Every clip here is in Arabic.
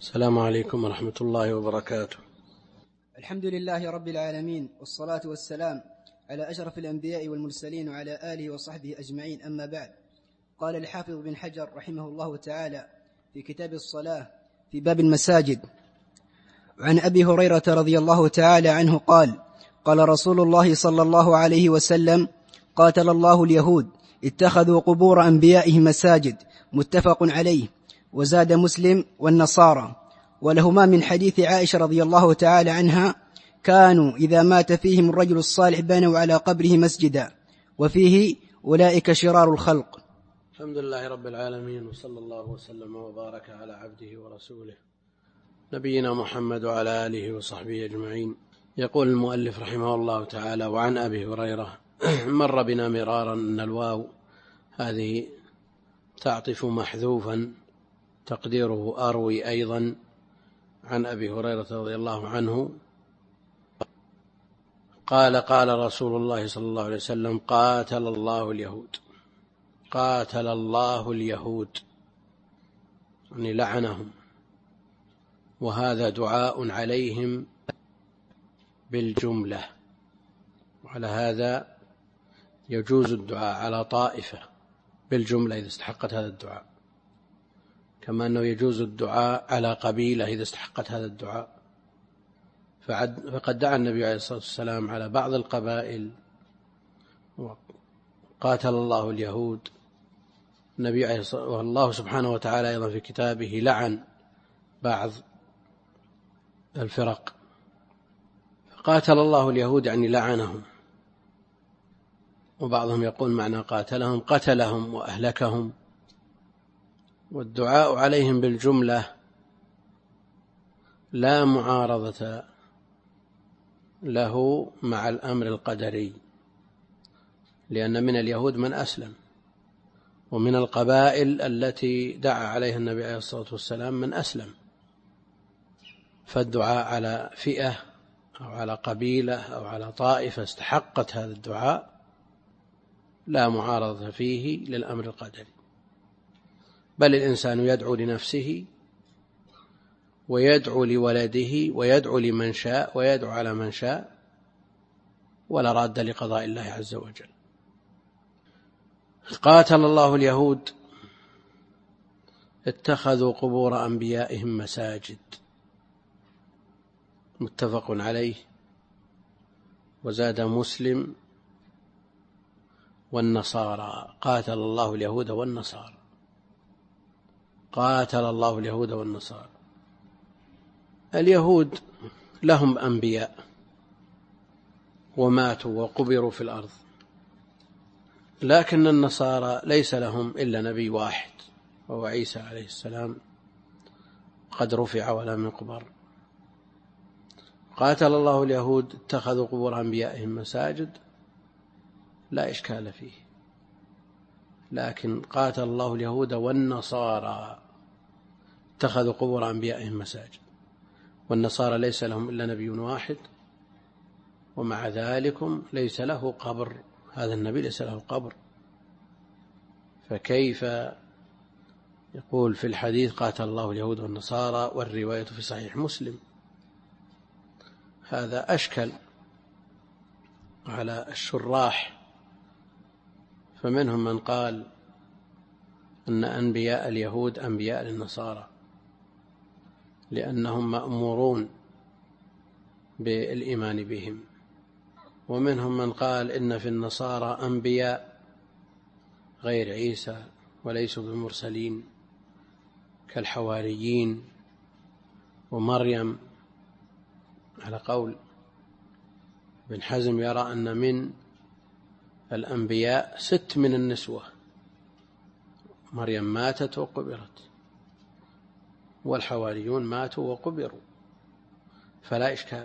السلام عليكم ورحمة الله وبركاته. الحمد لله رب العالمين، والصلاة والسلام على أشرف الأنبياء والمرسلين وعلى آله وصحبه أجمعين، أما بعد. قال الحافظ بن حجر رحمه الله تعالى في كتاب الصلاة في باب المساجد: عن أبي هريرة رضي الله تعالى عنه قال: قال رسول الله صلى الله عليه وسلم: قاتل الله اليهود اتخذوا قبور أنبيائهم مساجد، متفق عليه. وزاد مسلم: والنصارى. ولهما من حديث عائشة رضي الله تعالى عنها: كانوا إذا مات فيهم الرجل الصالح بنوا على قبره مسجدا، وفيه أولئك شرار الخلق. الحمد لله رب العالمين، وصلى الله وسلم وبارك على عبده ورسوله نبينا محمد وعلى آله وصحبه أجمعين. يقول المؤلف رحمه الله تعالى: وعن أبي هريرة. مر بنا مرارا أن الواو هذه تعطف محذوفا تقديره أروي أيضا عن أبي هريرة رضي الله عنه قال: قال رسول الله صلى الله عليه وسلم: قاتل الله اليهود. قاتل الله اليهود يعني لعنهم، وهذا دعاء عليهم بالجملة، وعلى هذا يجوز الدعاء على طائفة بالجملة إذا استحقت هذا الدعاء، كما أنه يجوز الدعاء على قبيلة إذا استحقت هذا الدعاء. فقد دعا النبي عليه الصلاة والسلام على بعض القبائل وقاتل الله اليهود. النبي عليه الصلاة والسلام والله سبحانه وتعالى أيضا في كتابه لعن بعض الفرق. قاتل الله اليهود يعني لعنهم، وبعضهم يقول معنى قاتلهم قتلهم وأهلكهم. والدعاء عليهم بالجملة لا معارضة له مع الأمر القدري، لأن من اليهود من أسلم، ومن القبائل التي دعا عليها النبي عليه الصلاة والسلام من أسلم. فالدعاء على فئة أو على قبيلة أو على طائفة استحقت هذا الدعاء لا معارضة فيه للأمر القدري، بل الإنسان يدعو لنفسه ويدعو لولده ويدعو لمن شاء ويدعو على من شاء، ولا راد لقضاء الله عز وجل. قاتل الله اليهود اتخذوا قبور أنبيائهم مساجد، متفق عليه. وزاد مسلم: والنصارى. قاتل الله اليهود والنصارى. قاتل الله اليهود والنصارى. اليهود لهم أنبياء وماتوا وقبروا في الأرض، لكن النصارى ليس لهم إلا نبي واحد وهو عيسى عليه السلام، قد رفع ولم يقبر. قاتل الله اليهود اتخذوا قبور أنبيائهم مساجد، لا إشكال فيه، لكن قاتل الله اليهود والنصارى اتخذوا قبور أنبيائهم مساجد. والنصارى ليس لهم إلا نبي واحد، ومع ذلك ليس له قبر، هذا النبي ليس له قبر، فكيف يقول في الحديث قاتل الله اليهود والنصارى والرواية في صحيح مسلم؟ هذا أشكل على الشراح، فمنهم من قال أن أنبياء اليهود أنبياء للنصارى لأنهم مأمورون بالإيمان بهم، ومنهم من قال إن في النصارى أنبياء غير عيسى وليسوا بمرسلين كالحواريين ومريم، على قول ابن حزم يرى أن من الأنبياء 6 من النسوة، مريم ماتت وقبرت، والحواريون ماتوا وقبروا، فلا إشكال.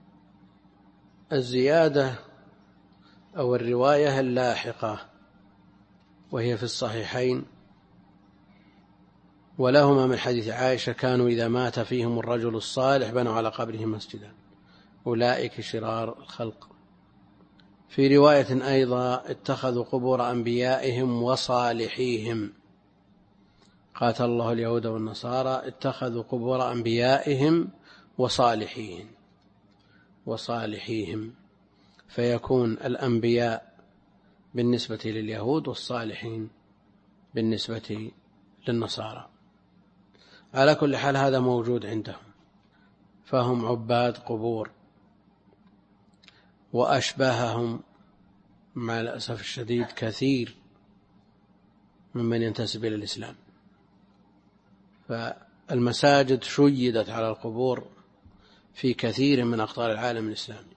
الزيادة أو الرواية اللاحقة وهي في الصحيحين: ولهما من حديث عائشة: كانوا إذا مات فيهم الرجل الصالح بنوا على قبره مسجدا، أولئك شرار الخلق. في رواية أيضا: اتخذوا قبور أنبيائهم وصالحيهم، قاتل الله اليهود والنصارى اتخذوا قبور أنبيائهم وصالحيهم، فيكون الأنبياء بالنسبة لليهود والصالحين بالنسبة للنصارى. على كل حال هذا موجود عندهم، فهم عباد قبور، وأشباههم مع الأسف الشديد كثير ممن ينتسب إلى الإسلام. فالمساجد شيدت على القبور في كثير من أقطار العالم الإسلامي،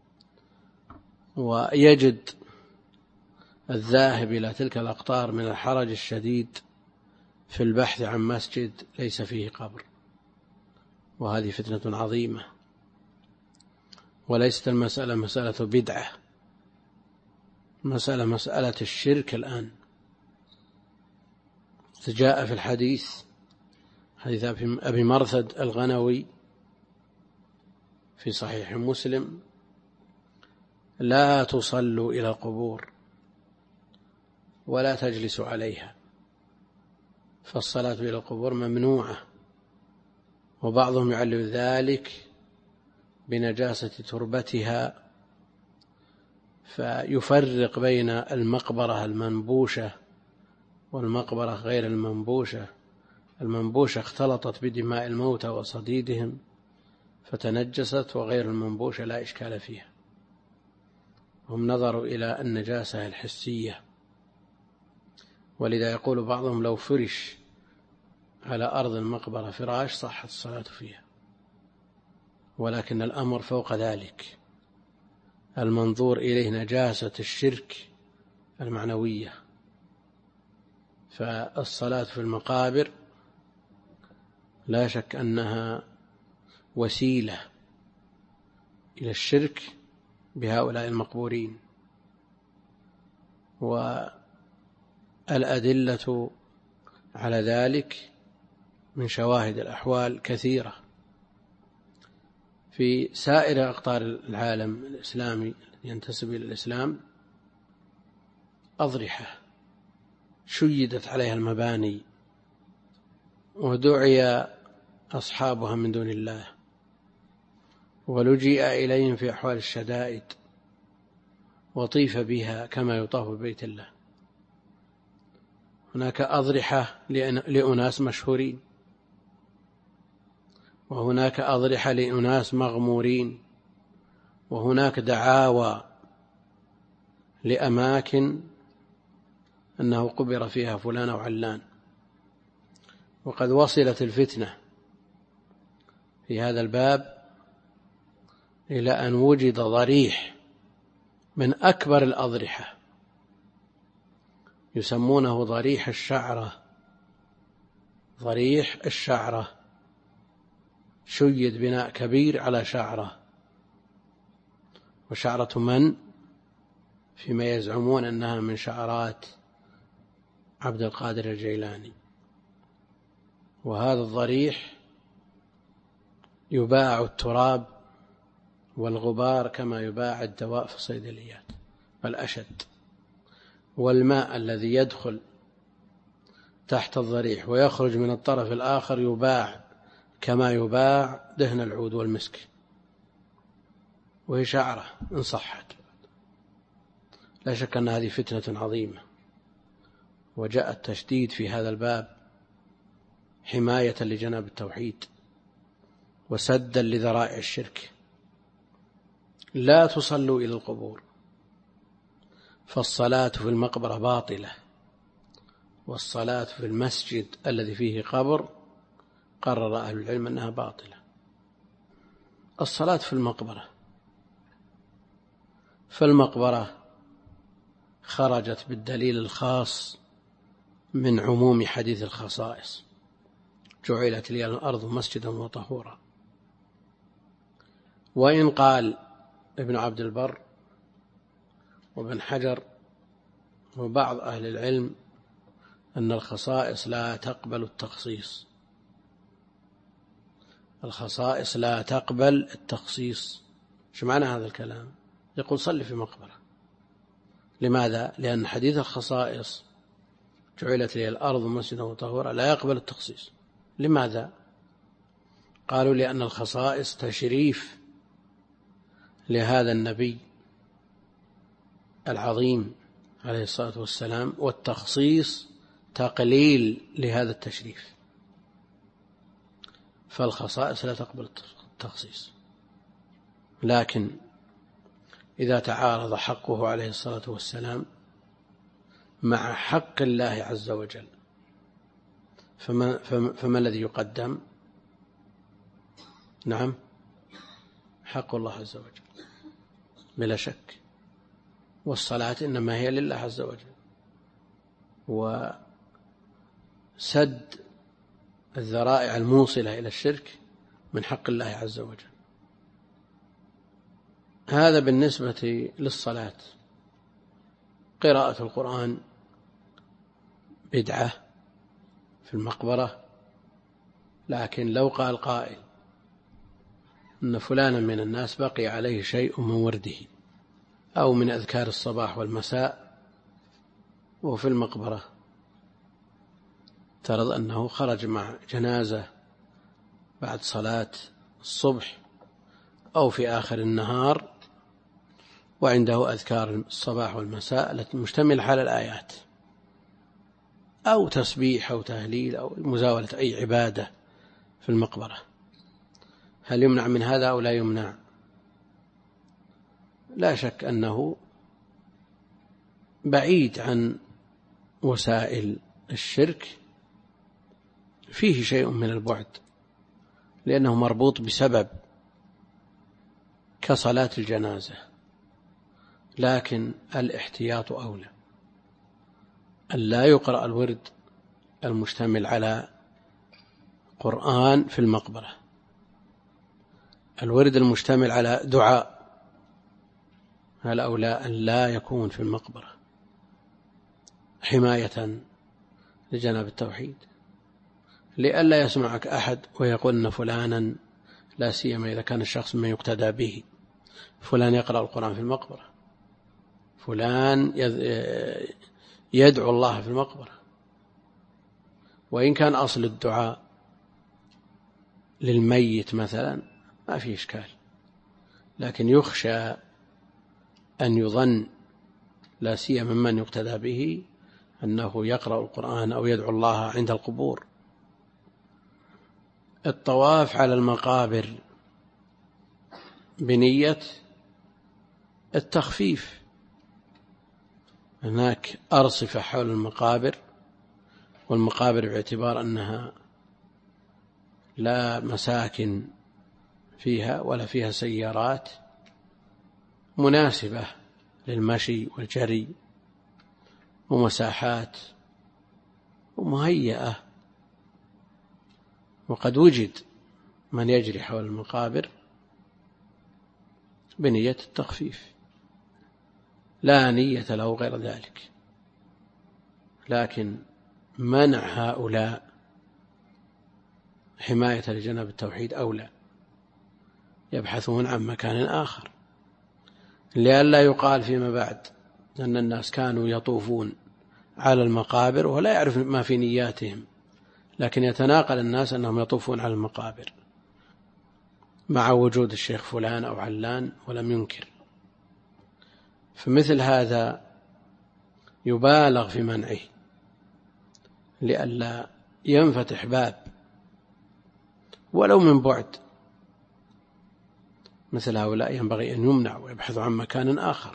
ويجد الذاهب إلى تلك الأقطار من الحرج الشديد في البحث عن مسجد ليس فيه قبر، وهذه فتنة عظيمة، وليست المسألة مسألة بدعة، مسألة الشرك. الآن جاء في الحديث حديث أبي مرثد الغنوي في صحيح مسلم: لا تصلوا إلى القبور ولا تجلسوا عليها، فالصلاة إلى القبور ممنوعة. وبعضهم يعلل ذلك بنجاسة تربتها، فيفرق بين المقبرة المنبوشة والمقبرة غير المنبوشة. المنبوشة اختلطت بدماء الموتى وصديدهم فتنجست، وغير المنبوشة لا إشكال فيها. هم نظروا إلى النجاسة الحسية، ولذا يقول بعضهم لو فرش على أرض المقبرة فراش صحت الصلاة فيها، ولكن الأمر فوق ذلك، المنظور إليه نجاسة الشرك المعنوية. فالصلاة في المقابر لا شك أنها وسيلة إلى الشرك بهؤلاء المقبورين، والأدلة على ذلك من شواهد الأحوال كثيرة. في سائر أقطار العالم الإسلامي ينتسب إلى الإسلام أضرحة شيدت عليها المباني ودعي أصحابها من دون الله، ولجئ إليهم في أحوال الشدائد وطيف بها كما يطاف ببيت الله. هناك أضرحة لأناس مشهورين، وهناك أضرحة لأناس مغمورين، وهناك دعاوى لأماكن أنه قبر فيها فلان أو علان. وقد وصلت الفتنة في هذا الباب إلى أن وجد ضريح من أكبر الأضرحة يسمونه ضريح الشعرة، شيد بناء كبير على شعرة، وشعرة من فيما يزعمون أنها من شعرات عبد القادر الجيلاني. وهذا الضريح يباع التراب والغبار كما يباع الدواء في الصيدليات، بل أشد. والماء الذي يدخل تحت الضريح ويخرج من الطرف الآخر يباع كما يباع دهن العود والمسك، وهي شعرة إن صحت. لا شك أن هذه فتنة عظيمة، وجاء التشديد في هذا الباب حماية لجناب التوحيد وسدا لذرائع الشرك. لا تصلوا إلى القبور، فالصلاة في المقبرة باطلة، والصلاة في المسجد الذي فيه قبر قرر أهل العلم أنها باطلة. الصلاة في المقبرة خرجت بالدليل الخاص من عموم حديث الخصائص: جعلت لي الأرض مسجدا وطهورا. وإن قال ابن عبد البر وابن حجر وبعض أهل العلم أن الخصائص لا تقبل التخصيص، الخصائص لا تقبل التخصيص. شو معنى هذا الكلام؟ يقول صلي في مقبرة. لماذا؟ لأن حديث الخصائص جعلت لي الأرض مسجدا وطهورا لا يقبل التخصيص. لماذا؟ قالوا لأن الخصائص تشريف لهذا النبي العظيم عليه الصلاة والسلام، والتخصيص تقليل لهذا التشريف، فالخصائص لا تقبل التخصيص. لكن إذا تعارض حقه عليه الصلاة والسلام مع حق الله عز وجل فما الذي يقدم؟ نعم، حق الله عز وجل بلا شك، والصلاة إنما هي لله عز وجل، وسد الذرائع الموصلة إلى الشرك من حق الله عز وجل. هذا بالنسبة للصلاة. قراءة القرآن بدعة في المقبرة، لكن لو قال قائل أن فلانا من الناس بقي عليه شيء من ورده أو من أذكار الصباح والمساء وفي المقبرة، ترى أنه خرج مع جنازة بعد صلاة الصبح أو في آخر النهار وعنده أذكار الصباح والمساء التي مشتملة على الآيات، أو تسبيح أو تهليل أو مزاولة أي عبادة في المقبرة، هل يمنع من هذا أو لا يمنع؟ لا شك أنه بعيد عن وسائل الشرك، فيه شيء من البعد لأنه مربوط بسبب كصلاة الجنازة، لكن الاحتياط أولى، أن لا يقرأ الورد المشتمل على قرآن في المقبرة. الورد المشتمل على دعاء هل أولى أن لا يكون في المقبرة حماية لجناب التوحيد، لئلا يسمعك أحد ويقول أن فلانا، لا سيما إذا كان الشخص ما يقتدى به، فلان يقرأ القرآن في المقبرة، فلان يدعو الله في المقبرة، وإن كان أصل الدعاء للميت مثلا ما فيه إشكال، لكن يخشى أن يظن لا سيما ممن يقتدى به أنه يقرأ القرآن أو يدعو الله عند القبور. الطواف على المقابر بنية التخفيف، هناك أرصفة حول المقابر، والمقابر باعتبار أنها لا مساكن فيها ولا فيها سيارات، مناسبة للمشي والجري، ومساحات ومهيئة، وقد وجد من يجري حول المقابر بنية التخفيف، لا نية له غير ذلك. لكن منع هؤلاء حماية لجناب التوحيد أولى، يبحثون عن مكان آخر، لئلا يقال فيما بعد أن الناس كانوا يطوفون على المقابر ولا يعرف ما في نياتهم، لكن يتناقل الناس أنهم يطوفون على المقابر مع وجود الشيخ فلان أو علان ولم ينكر. فمثل هذا يبالغ في منعه لئلا ينفتح باب ولو من بعد. مثل هؤلاء ينبغي أن يمنع ويبحث عن مكان آخر.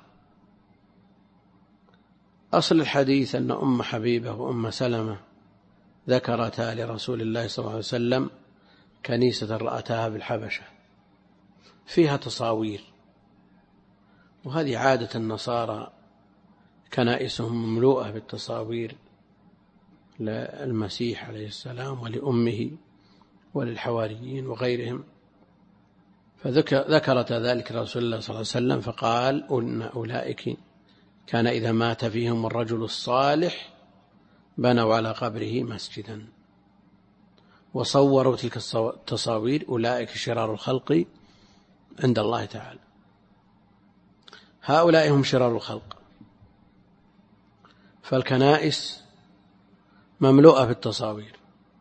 أصل الحديث أن أم حبيبة وأم سلمة ذكرتا لرسول الله صلى الله عليه وسلم كنيسة رأتها بالحبشة فيها تصاوير، وهذه عادة النصارى، كنائسهم مملوءة بالتصاوير للمسيح عليه السلام ولأمه وللحواريين وغيرهم، فذكرت ذلك رسول الله صلى الله عليه وسلم فقال إن أولئك كان إذا مات فيهم الرجل الصالح بنوا على قبره مسجدا وصوروا تلك التصاوير أولئك شرار الخلق عند الله تعالى. هؤلاء هم شرار الخلق. فالكنائس مملوءة بالتصاوير،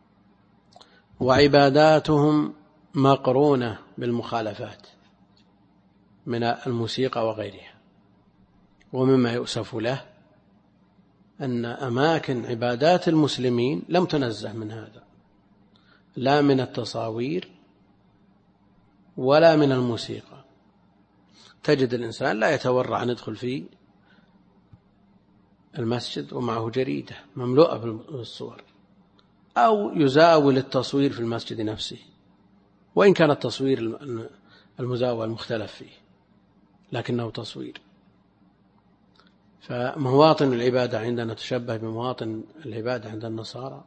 وعباداتهم مقرونة بالمخالفات من الموسيقى وغيرها. ومما يؤسف له أن أماكن عبادات المسلمين لم تنزه من هذا، لا من التصاوير ولا من الموسيقى. تجد الإنسان لا يتورع أن يدخل في المسجد ومعه جريدة مملوءة بالصور، أو يزاول التصوير في المسجد نفسه، وإن كان التصوير المزاول مختلف فيه لكنه تصوير. فمواطن العبادة عندنا تشبه بمواطن العبادة عند النصارى،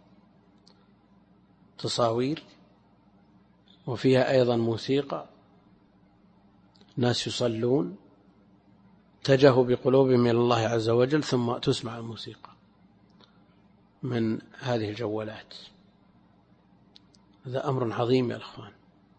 تصاوير وفيها أيضا موسيقى، ناس يصلون اتجهوا بقلوبهم إلى الله عز وجل ثم تسمع الموسيقى من هذه الجوالات. هذا أمر عظيم يا أخوان.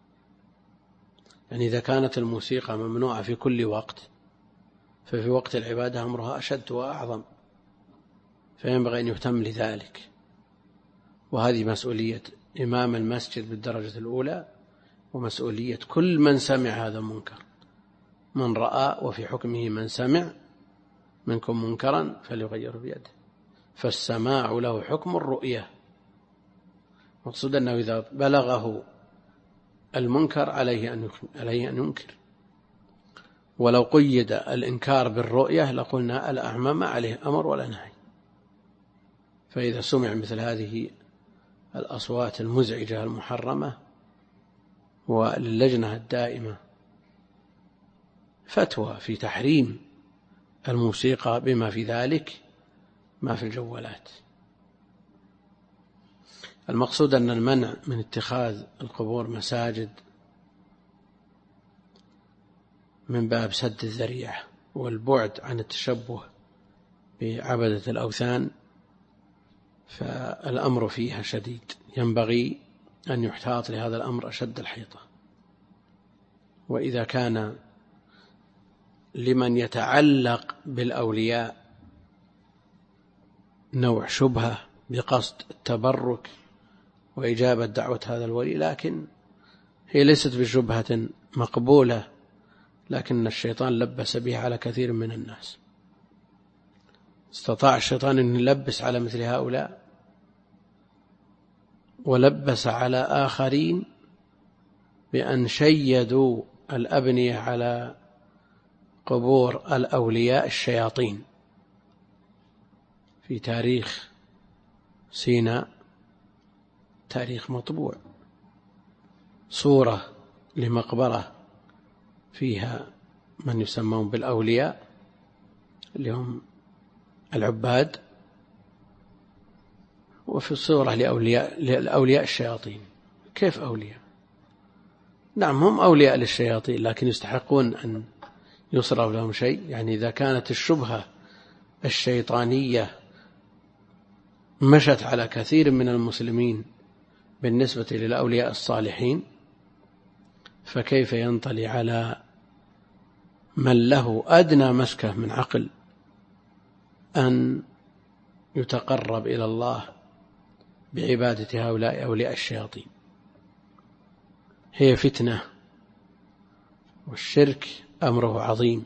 يعني إذا كانت الموسيقى ممنوعة في كل وقت، ففي وقت العبادة أمرها أشد وأعظم، فينبغي أن يهتم لذلك. وهذه مسؤولية إمام المسجد بالدرجة الأولى، ومسؤولية كل من سمع هذا المنكر، من رأى وفي حكمه من سمع منكم منكرا فليغيره بيده، فالسماع له حكم الرؤية. مقصود أنه إذا بلغه المنكر عليه أن ينكر. ولو قيد الإنكار بالرؤية لقلنا الأعمى ما عليه أمر ولا نهي. فإذا سمع مثل هذه الأصوات المزعجة المحرمة، وللجنة الدائمة فتوى في تحريم الموسيقى بما في ذلك ما في الجوالات. المقصود أن المنع من اتخاذ القبور مساجد من باب سد الذريعة والبعد عن التشبه بعبدة الأوثان، فالأمر فيها شديد، ينبغي أن يحتاط لهذا الأمر أشد الحيطة. وإذا كان لمن يتعلق بالأولياء نوع شبهة بقصد التبرك وإجابة دعوة هذا الولي، لكن هي ليست بشبهة مقبولة، لكن الشيطان لبس بها على كثير من الناس. استطاع الشيطان أن يلبس على مثل هؤلاء، ولبس على آخرين بأن شيدوا الأبنية على قبور الأولياء الشياطين. في تاريخ سيناء، تاريخ مطبوع، صورة لمقبرة فيها من يسمون بالأولياء اللي هم العباد، وفي صورة لأولياء الشياطين. كيف أولياء؟ نعم هم أولياء للشياطين، لكن يستحقون أن يصرف لهم شيء. يعني إذا كانت الشبهة الشيطانية مشت على كثير من المسلمين بالنسبة للأولياء الصالحين، فكيف ينطلي على من له أدنى مسكة من عقل أن يتقرب إلى الله بعبادة هؤلاء أولياء الشياطين؟ هي فتنة، والشرك أمره عظيم.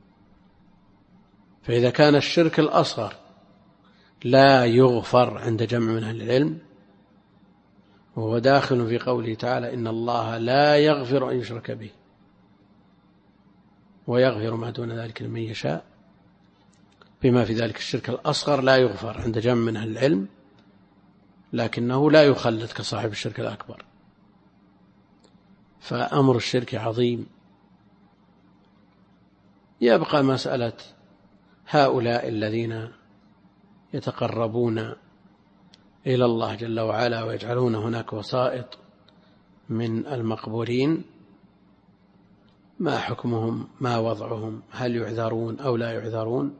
فإذا كان الشرك الأصغر لا يغفر عند جمع من أهل العلم، وهو داخل في قوله تعالى إن الله لا يغفر أن يشرك به ويغفر ما دون ذلك لمن يشاء، بما في ذلك الشرك الأصغر لا يغفر عند جمع من أهل العلم، لكنه لا يخلد كصاحب الشرك الأكبر. فأمر الشرك عظيم. يبقى مسألة هؤلاء الذين يتقربون إلى الله جل وعلا ويجعلون هناك وسائط من المقبورين، ما حكمهم، ما وضعهم، هل يعذرون أو لا يعذرون؟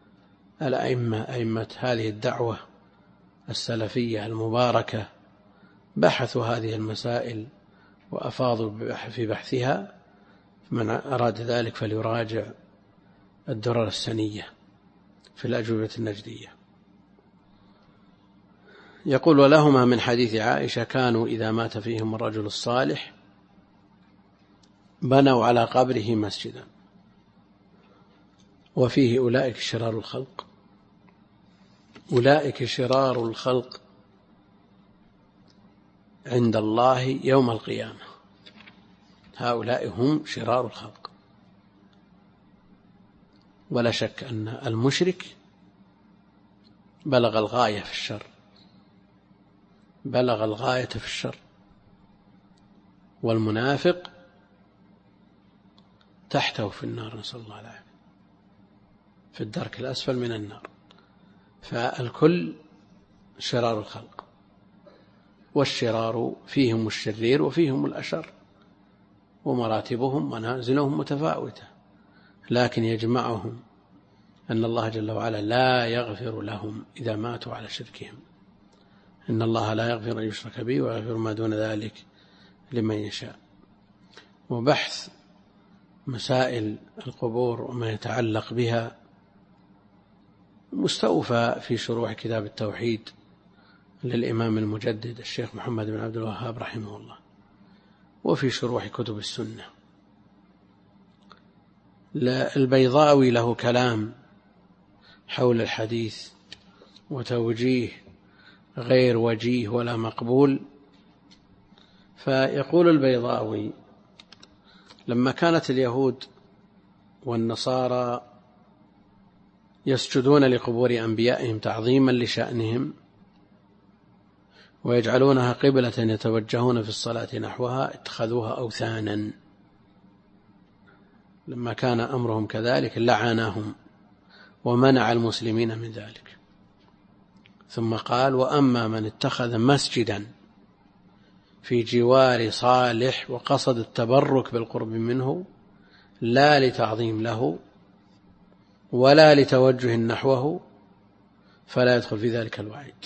أئمة هذه الدعوة السلفية المباركة بحثوا هذه المسائل وأفاضوا في بحثها، من أراد ذلك فليراجع الدرر السنية في الأجوبة النجدية. يقول: ولهما من حديث عائشة: كانوا إذا مات فيهم الرجل الصالح بنوا على قبره مسجدا. وفيه: أولئك شرار الخلق. أولئك شرار الخلق عند الله يوم القيامة. هؤلاء هم شرار الخلق. ولا شك أن المشرك بلغ الغاية في الشر، بلغ الغاية في الشر، والمنافق تحته في النار، نسأل الله العافية، في الدرك الأسفل من النار. فالكل شرار الخلق، والشرار فيهم الشرير وفيهم الأشر، ومراتبهم منازلهم متفاوتة، لكن يجمعهم أن الله جل وعلا لا يغفر لهم إذا ماتوا على شركهم. إن الله لا يغفر أن يشرك به ويغفر ما دون ذلك لمن يشاء. وبحث مسائل القبور وما يتعلق بها مستوفى في شروح كتاب التوحيد للإمام المجدد الشيخ محمد بن عبد الوهاب رحمه الله، وفي شروح كتب السنة. البيضاوي له كلام حول الحديث وتوجيه غير وجيه ولا مقبول. فيقول البيضاوي: لما كانت اليهود والنصارى يسجدون لقبور أنبيائهم تعظيما لشأنهم ويجعلونها قبلة يتوجهون في الصلاة نحوها، اتخذوها أوثانا. لما كان أمرهم كذلك لعنهم ومنع المسلمين من ذلك. ثم قال: وأما من اتخذ مسجدا في جوار صالح وقصد التبرك بالقرب منه لا لتعظيم له ولا لتوجه نحوه فلا يدخل في ذلك الوعيد.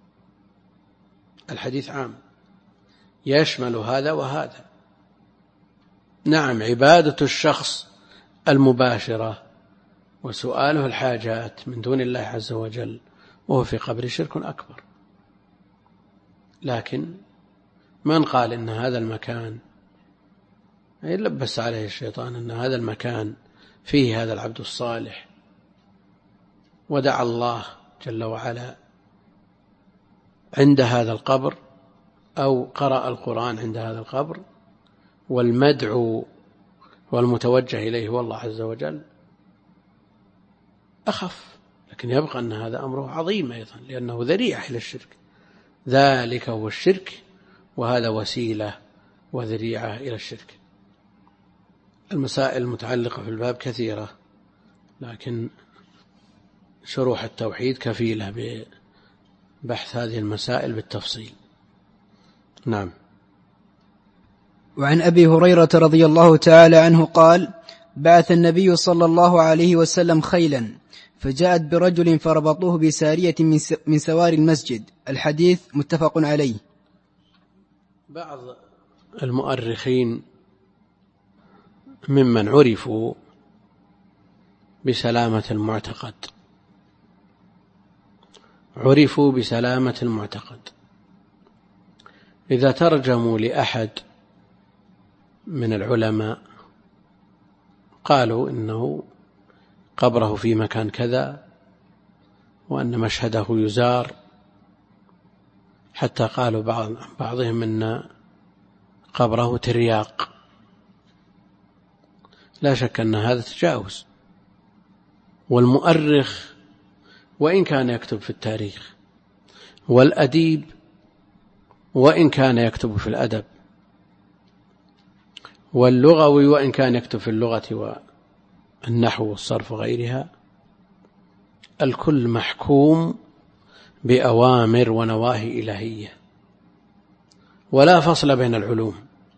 الحديث عام يشمل هذا وهذا. نعم، عبادة الشخص المباشرة وسؤاله الحاجات من دون الله عز وجل وهو في قبر شرك أكبر، لكن من قال إن هذا المكان يلبس عليه الشيطان أن هذا المكان فيه هذا العبد الصالح ودعا الله جل وعلا عند هذا القبر أو قرأ القرآن عند هذا القبر، والمدعو والمتوجه إليه هو الله عز وجل، أخف. لكن يبقى أن هذا أمره عظيم أيضا، لأنه ذريعة إلى الشرك. ذلك هو الشرك، وهذا وسيلة وذريعة إلى الشرك. المسائل المتعلقة في الباب كثيرة، لكن شروح التوحيد كفيلة ببحث هذه المسائل بالتفصيل. نعم. وعن أبي هريرة رضي الله تعالى عنه قال: بعث النبي صلى الله عليه وسلم خيلا فجاءت برجل فربطوه بسارية من سوار المسجد. الحديث متفق عليه. بعض المؤرخين ممن عرفوا بسلامة المعتقد، عرفوا بسلامة المعتقد، إذا ترجموا لأحد من العلماء قالوا إنه قبره في مكان كذا وأن مشهده يزار، حتى قالوا بعضهم إن قبره ترياق. لا شك أن هذا تجاوز. والمؤرخ وإن كان يكتب في التاريخ، والأديب وإن كان يكتب في الأدب، واللغوي وإن كان يكتب في اللغة والنحو والصرف وغيرها، الكل محكوم بأوامر ونواهي إلهية، ولا فصل بين العلوم.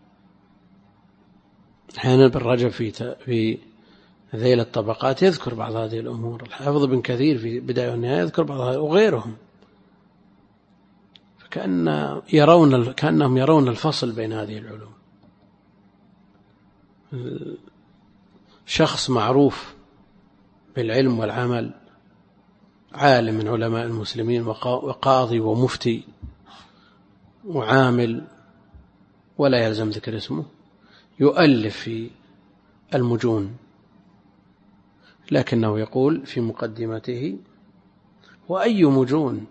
أحيانا ابن رجب في ذيل الطبقات يذكر بعض هذه الأمور، الحافظ بن كثير في بداية والنهاية يذكر بعض هذه، وغيرهم، كأنهم يرون الفصل بين هذه العلوم. شخص معروف بالعلم والعمل، عالم من علماء المسلمين وقاضي ومفتي، وعامل ولا يلزم ذكر اسمه يؤلف في المجون، لكنه يقول في مقدمته: وأي مجون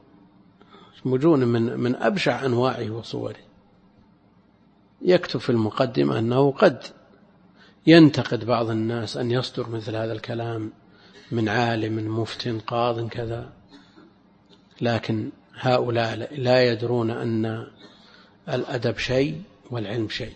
من أبشع أنواعه وصوره. يكتب في المقدمة أنه قد ينتقد بعض الناس أن يصدر مثل هذا الكلام من عالم مفتٍ قاضٍ كذا، لكن هؤلاء لا يدرون أن الأدب شيء والعلم شيء.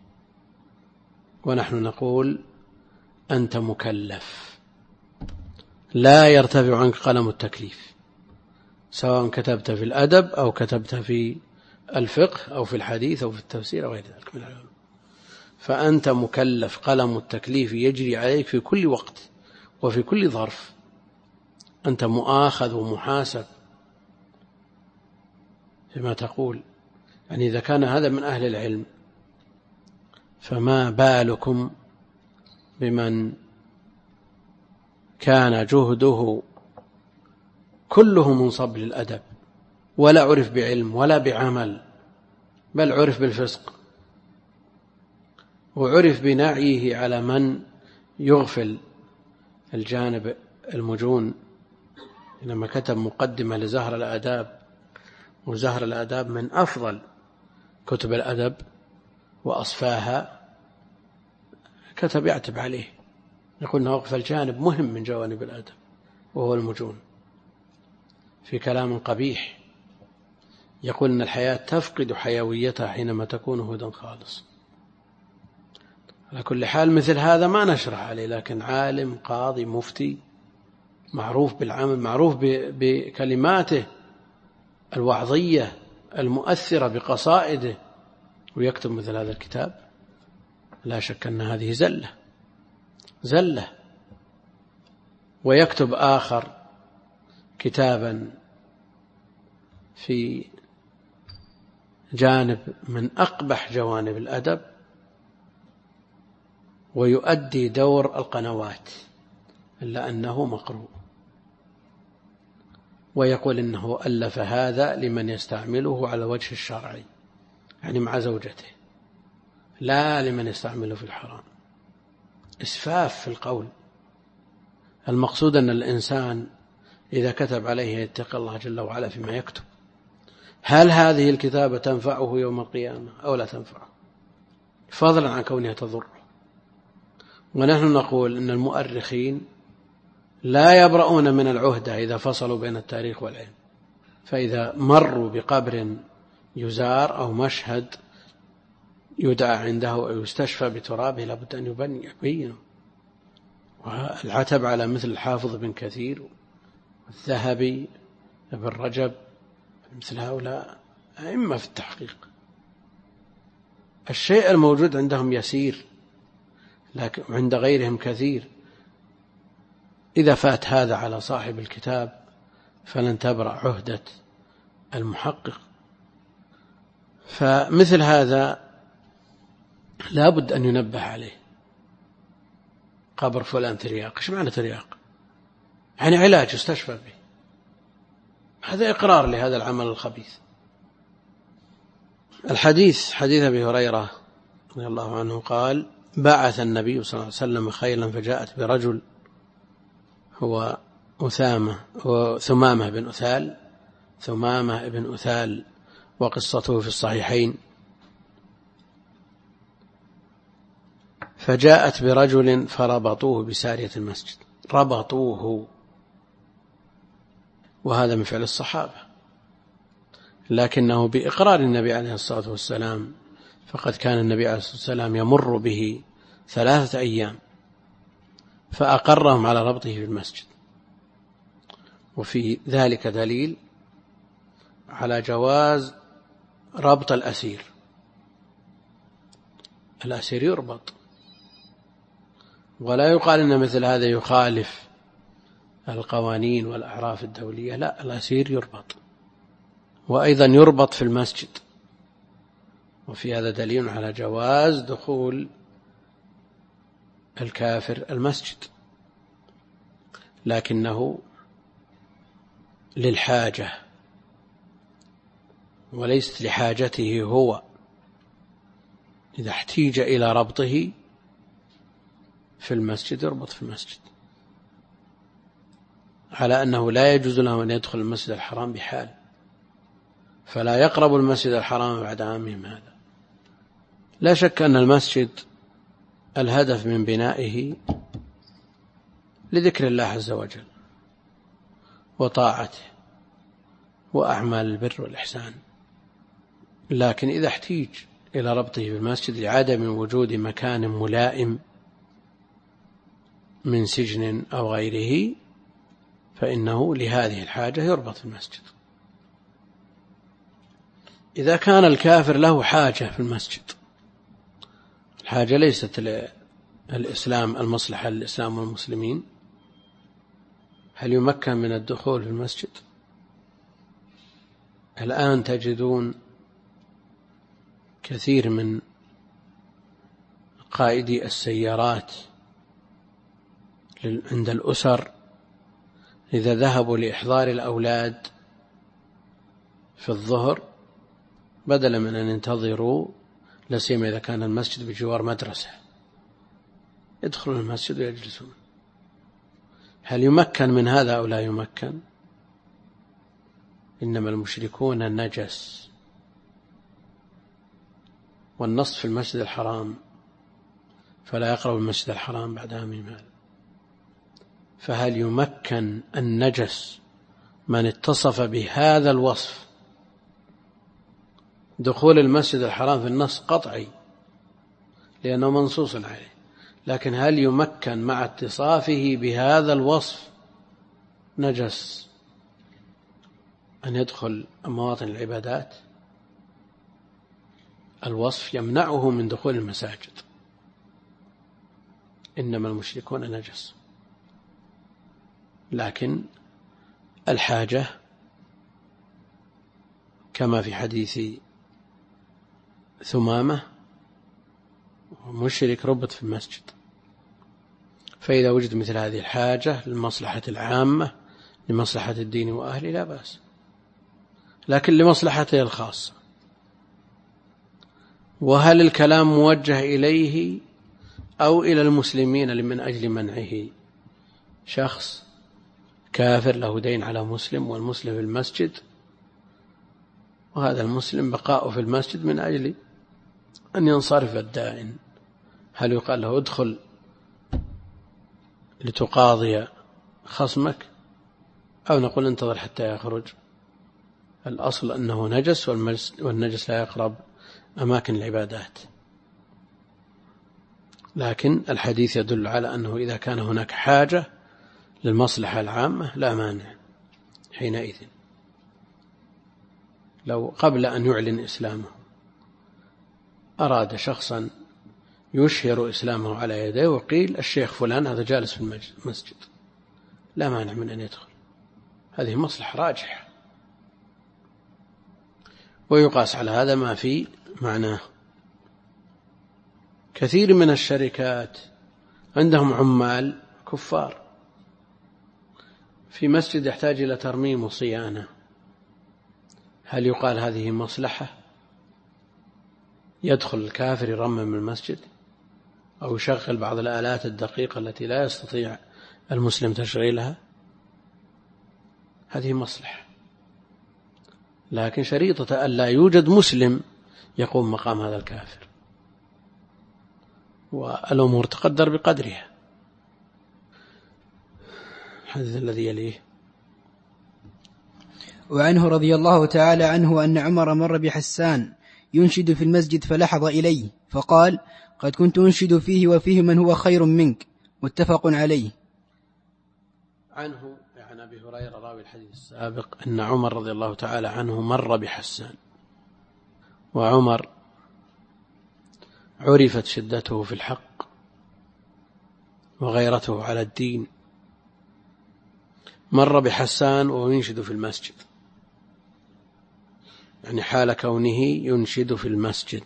ونحن نقول: أنت مكلف، لا يرتفع عنك قلم التكليف، سواء كتبت في الأدب أو كتبت في الفقه أو في الحديث أو في التفسير أو غير ذلك من العلوم. فأنت مكلف، قلم التكليف يجري عليك في كل وقت وفي كل ظرف، أنت مؤاخذ ومحاسب فيما تقول. يعني إذا كان هذا من أهل العلم، فما بالكم بمن كان جهده كله منصب للأدب، ولا عرف بعلم ولا بعمل، بل عرف بالفسق، وعرف بنعيه على من يغفل الجانب المجون. لما كتب مقدمة لزهر الآداب، وزهر الآداب من أفضل كتب الأدب وأصفاها، كتب يعتب عليه، يقول أنه أغفل جانب مهم من جوانب الأدب وهو المجون، في كلام قبيح يقول أن الحياة تفقد حيويتها حينما تكون هدى خالص. على كل حال مثل هذا ما نشرح عليه، لكن عالم قاضي مفتي معروف بالعمل، معروف بكلماته الوعظية المؤثرة بقصائده، ويكتب مثل هذا الكتاب، لا شك أن هذه زلة. ويكتب آخر كتابا في جانب من أقبح جوانب الأدب، ويؤدي دور القنوات، إلا أنه مقروء، ويقول إنه ألف هذا لمن يستعمله على وجه الشرعي، يعني مع زوجته، لا لمن يستعمله في الحرام. إسفاف في القول. المقصود أن الإنسان إذا كتب عليه يتقي الله جل وعلا فيما يكتب. هل هذه الكتابة تنفعه يوم القيامة أو لا تنفعه، فضلا عن كونها تضره؟ ونحن نقول إن المؤرخين لا يبرؤون من العهدة إذا فصلوا بين التاريخ والعلم، فإذا مروا بقبر يزار أو مشهد يدعى عنده أو يستشفى بترابه لابد أن يبينه. والعتب على مثل الحافظ بن كثير والذهبي ابن رجب، مثل هؤلاء أئمة في التحقيق. الشيء الموجود عندهم يسير، لكن عند غيرهم كثير. إذا فات هذا على صاحب الكتاب فلن تبرأ عهدة المحقق. فمثل هذا لا بد أن ينبه عليه. قبر فلان ترياق، إيش معنى ترياق؟ يعني علاج يستشفى به، هذا إقرار لهذا العمل الخبيث. الحديث حديث أبي هريرة رضي الله عنه قال: بعث النبي صلى الله عليه وسلم خيلا فجاءت برجل هو ثمامة بن أثال، وقصته في الصحيحين. فجاءت برجل فربطوه بسارية المسجد، ربطوه، وهذا من فعل الصحابة، لكنه بإقرار النبي عليه الصلاة والسلام، فقد كان النبي عليه الصلاة والسلام يمر به 3 أيام فأقرهم على ربطه في المسجد. وفي ذلك دليل على جواز ربط الأسير. الأسير يربط، ولا يقال إن مثل هذا يخالف القوانين والأعراف الدولية، لا، الأسير يربط، وأيضا يربط في المسجد. وفي هذا دليل على جواز دخول الكافر المسجد، لكنه للحاجة وليست لحاجته هو. إذا احتيج إلى ربطه في المسجد يربط في المسجد، على أنه لا يجوز له أن يدخل المسجد الحرام بحال، فلا يقرب المسجد الحرام بعد عامهم هذا. لا شك أن المسجد الهدف من بنائه لذكر الله عز وجل وطاعته وأعمال البر والإحسان، لكن إذا احتيج إلى ربطه في المسجد لعدم وجود مكان ملائم من سجن أو غيره فإنه لهذه الحاجة يربط في المسجد. إذا كان الكافر له حاجة في المسجد، الحاجة ليست للإسلام المصلحة للإسلام والمسلمين، هل يمكن من الدخول في المسجد؟ الآن تجدون كثير من قائدي السيارات عند الأسر إذا ذهبوا لإحضار الأولاد في الظهر بدلا من أن ينتظروا، لا سيما إذا كان المسجد بجوار مدرسة، يدخلون المسجد ويجلسون. هل يمكن من هذا أو لا يمكن؟ إنما المشركون نجس، والنص في المسجد الحرام فلا يقرب المسجد الحرام بعد عامهم هذا. فهل يمكن النجس من اتصف بهذا الوصف دخول المسجد الحرام؟ في النص قطعي لأنه منصوص عليه، لكن هل يمكن مع اتصافه بهذا الوصف نجس أن يدخل مواطن العبادات؟ الوصف يمنعه من دخول المساجد. إنما المشركون نجس، لكن الحاجة كما في حديث ثمامة مشرك ربط في المسجد. فإذا وجد مثل هذه الحاجة للمصلحة العامة لمصلحة الدين وأهله لا بأس، لكن لمصلحته الخاصة. وهل الكلام موجه إليه أو إلى المسلمين من أجل منعه؟ شخص كافر له دين على مسلم والمسلم في المسجد، وهذا المسلم بقاؤه في المسجد من أجل أن ينصرف الدائن، هل يقال له ادخل لتقاضي خصمك أو نقول انتظر حتى يخرج؟ الأصل أنه نجس، والنجس لا يقرب أماكن العبادات، لكن الحديث يدل على أنه إذا كان هناك حاجة للمصلحة العامة لا مانع حينئذ. لو قبل أن يعلن إسلامه أراد شخصا يشهر إسلامه على يديه وقيل الشيخ فلان هذا جالس في المسجد، لا مانع من أن يدخل، هذه مصلحة راجحة. ويقاس على هذا ما في معناه. كثير من الشركات عندهم عمال كفار في مسجد يحتاج إلى ترميم وصيانة، هل يقال هذه مصلحة يدخل الكافر يرمم المسجد أو يشغل بعض الآلات الدقيقة التي لا يستطيع المسلم تشغيلها؟ هذه مصلحة، لكن شريطة ألا يوجد مسلم يقوم مقام هذا الكافر، والأمور تقدر بقدرها. الحديث الذي يليه: وعنه رضي الله تعالى عنه أن عمر مر بحسان ينشد في المسجد فلحظ إليه فقال: قد كنت أنشد فيه وفيه من هو خير منك، متفق عليه. عنه عن أبي هريرة راوي الحديث السابق أن عمر رضي الله تعالى عنه مر بحسان، وعمر عرفت شدته في الحق وغيرته على الدين، مر بحسان وينشد في المسجد، يعني حال كونه ينشد في المسجد،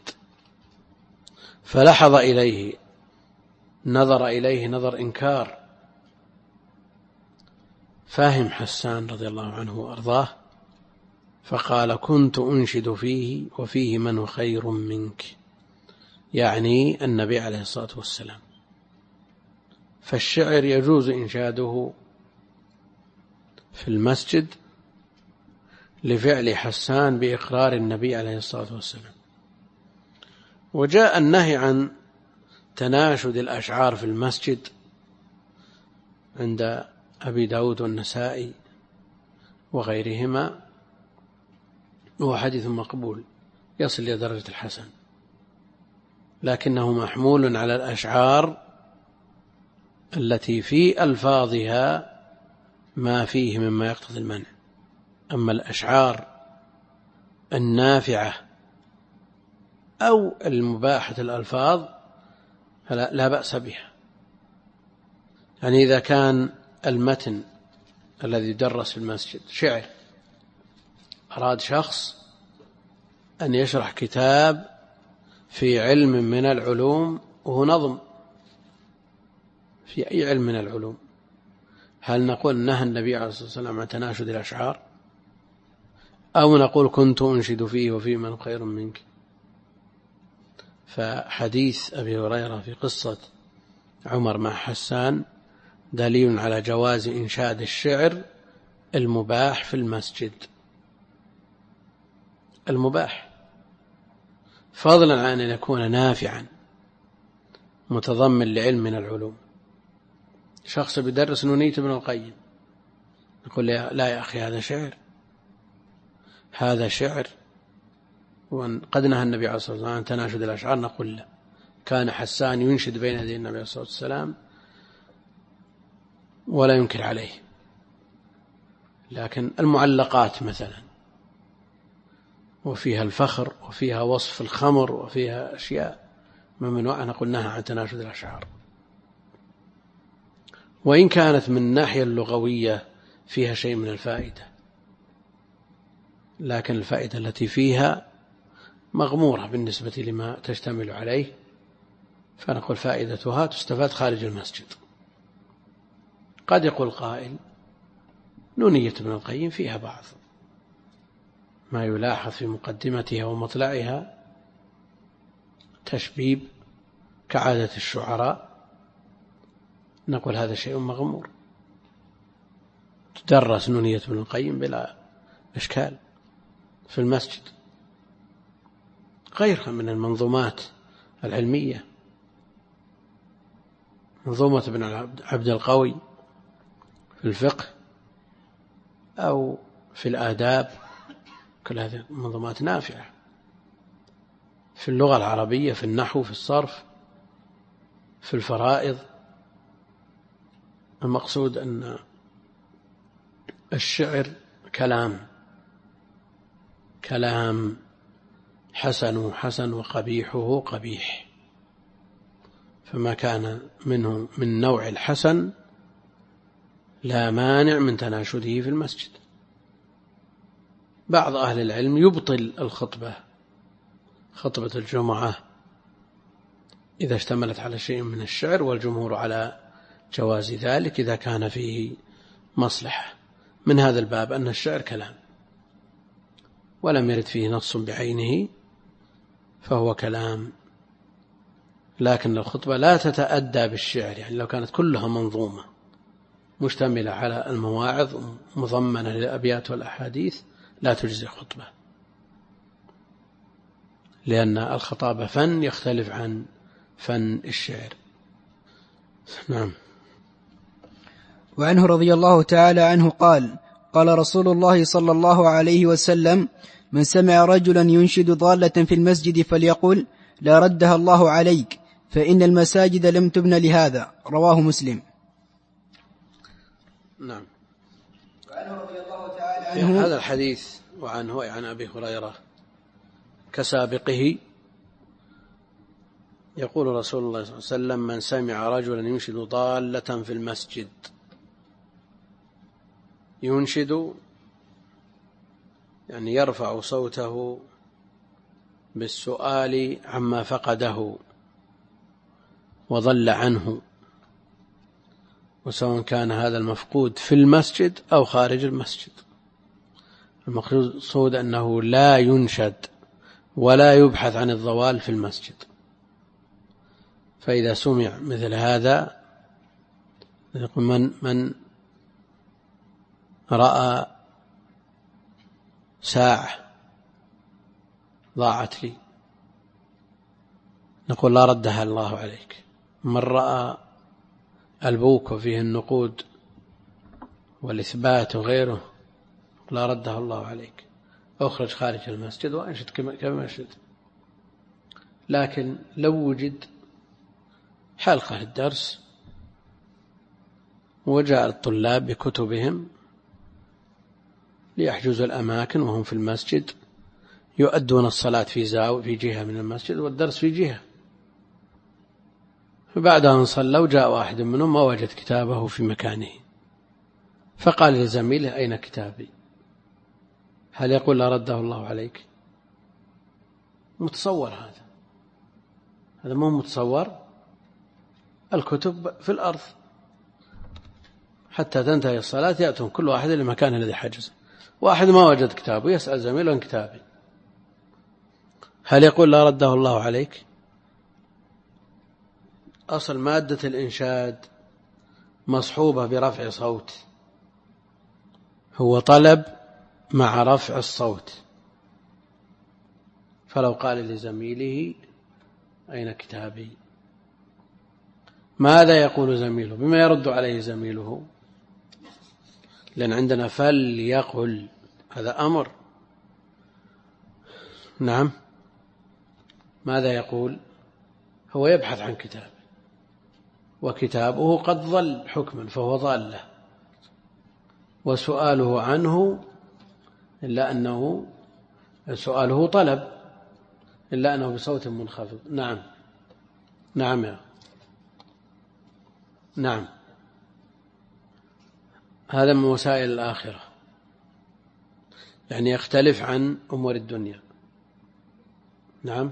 فلحظ إليه، نظر إليه نظر إنكار، فاهم حسان رضي الله عنه وأرضاه، فقال كنت أنشد فيه وفيه من هو خير منك، يعني النبي عليه الصلاة والسلام. فالشعر يجوز إنشاده في المسجد لفعل حسان بإقرار النبي عليه الصلاة والسلام. وجاء النهي عن تناشد الأشعار في المسجد عند أبي داود والنسائي وغيرهما، وهو حديث مقبول يصل إلى درجة الحسن، لكنه محمول على الأشعار التي في ألفاظها ما فيه مما يقتضي المنع. أما الأشعار النافعة أو المباحة الألفاظ لا بأس بها. يعني إذا كان المتن الذي يدرس في المسجد شعر، أراد شخص أن يشرح كتاب في علم من العلوم وهو نظم في أي علم من العلوم، هل نقول نهى النبي عليه الصلاة والسلام عن تناشد الأشعار، أو نقول كنت أنشد فيه وفيه من خير منك؟ فحديث أبي هريرة في قصة عمر مع حسان دليل على جواز إنشاد الشعر المباح في المسجد، المباح، فضلا عن أن يكون نافعا متضمن لعلم من العلوم. شخص بيدرس نونية ابن القيم، نقول لا يا أخي هذا شعر، هذا شعر، وقد نهى النبي عليه الصلاة والسلام عن تناشد الأشعار. نقول لا، كان حسان ينشد بين يدي النبي عليه الصلاة والسلام ولا ينكر عليه. لكن المعلقات مثلا وفيها الفخر وفيها وصف الخمر وفيها أشياء ممنوعة، نقول نهى عن تناشد الأشعار. وإن كانت من الناحية اللغوية فيها شيء من الفائدة، لكن الفائدة التي فيها مغمورة بالنسبة لما تشتمل عليه، فنقول فائدتها تستفاد خارج المسجد. قد يقول قائل نونية ابن القيم فيها بعض ما يلاحظ في مقدمتها ومطلعها تشبيب كعادة الشعراء، نقول هذا شيء مغمور، تدرس نونية ابن القيم بلا إشكال في المسجد، غيرها من المنظومات العلمية، منظومة ابن عبد القوي في الفقه أو في الآداب، كل هذه منظومات نافعة في اللغة العربية، في النحو، في الصرف، في الفرائض. المقصود أن الشعر كلام حسن حسن وقبيحه قبيح، فما كان منه من نوع الحسن لا مانع من تناشده في المسجد. بعض أهل العلم يبطل خطبة الجمعة إذا اشتملت على شيء من الشعر، والجمهور على جواز ذلك إذا كان فيه مصلحة. من هذا الباب أن الشعر كلام ولم يرد فيه نص بعينه فهو كلام، لكن الخطبة لا تتأدى بالشعر. يعني لو كانت كلها منظومة مشتملة على المواعظ مضمنة للأبيات والأحاديث لا تجزي خطبة، لأن الخطابة فن يختلف عن فن الشعر. نعم. وعنه رضي الله تعالى عنه قال: قال رسول الله صلى الله عليه وسلم: من سمع رجلا ينشد ضالة في المسجد فليقل: لا ردها الله عليك، فإن المساجد لم تبن لهذا. رواه مسلم. نعم. وعنه رضي الله تعالى عنه هذا الحديث وعنه عن أبي هريرة كسابقه، يقول رسول الله صلى الله عليه وسلم: من سمع رجلا ينشد ضالة في المسجد. ينشد يعني يرفع صوته بالسؤال عما فقده وضل عنه، وسواء كان هذا المفقود في المسجد أو خارج المسجد. المقصود أنه لا ينشد ولا يبحث عن الضوال في المسجد. فإذا سمع مثل هذا يقول من رأى ساعة ضاعت لي، نقول لا ردها الله عليك. من رأى البوك وفيه النقود والإثبات وغيره لا ردها الله عليك، أخرج خارج المسجد وأنشد كما شئت. لكن لو وجد حلقة الدرس وجاء الطلاب بكتبهم ليحجزوا الأماكن وهم في المسجد يؤدون الصلاة في جهة من المسجد والدرس في جهة، فبعد أن صلوا جاء واحد منهم ما وجد كتابه في مكانه فقال لزميله أين كتابي؟ هل يقول لا رده الله عليك؟ متصور هذا مو متصور. الكتب في الأرض حتى تنتهي الصلاة يأتون كل واحد لمكان الذي حجزه. واحد ما وجد كتابه يسأل زميله عن كتابي، هل يقول لا رده الله عليك؟ أصل مادة الإنشاد مصحوبة برفع صوت، هو طلب مع رفع الصوت. فلو قال لزميله أين كتابي؟ ماذا يقول زميله؟ بما يرد عليه زميله، لأن عندنا فليقل هذا أمر. نعم، ماذا يقول؟ هو يبحث عن كتاب وكتابه قد ضل حكما فهو ضاله، وسؤاله عنه إلا أنه سؤاله طلب إلا أنه بصوت منخفض. نعم نعم يا نعم، هذا من وسائل الآخرة، يعني يختلف عن أمور الدنيا. نعم،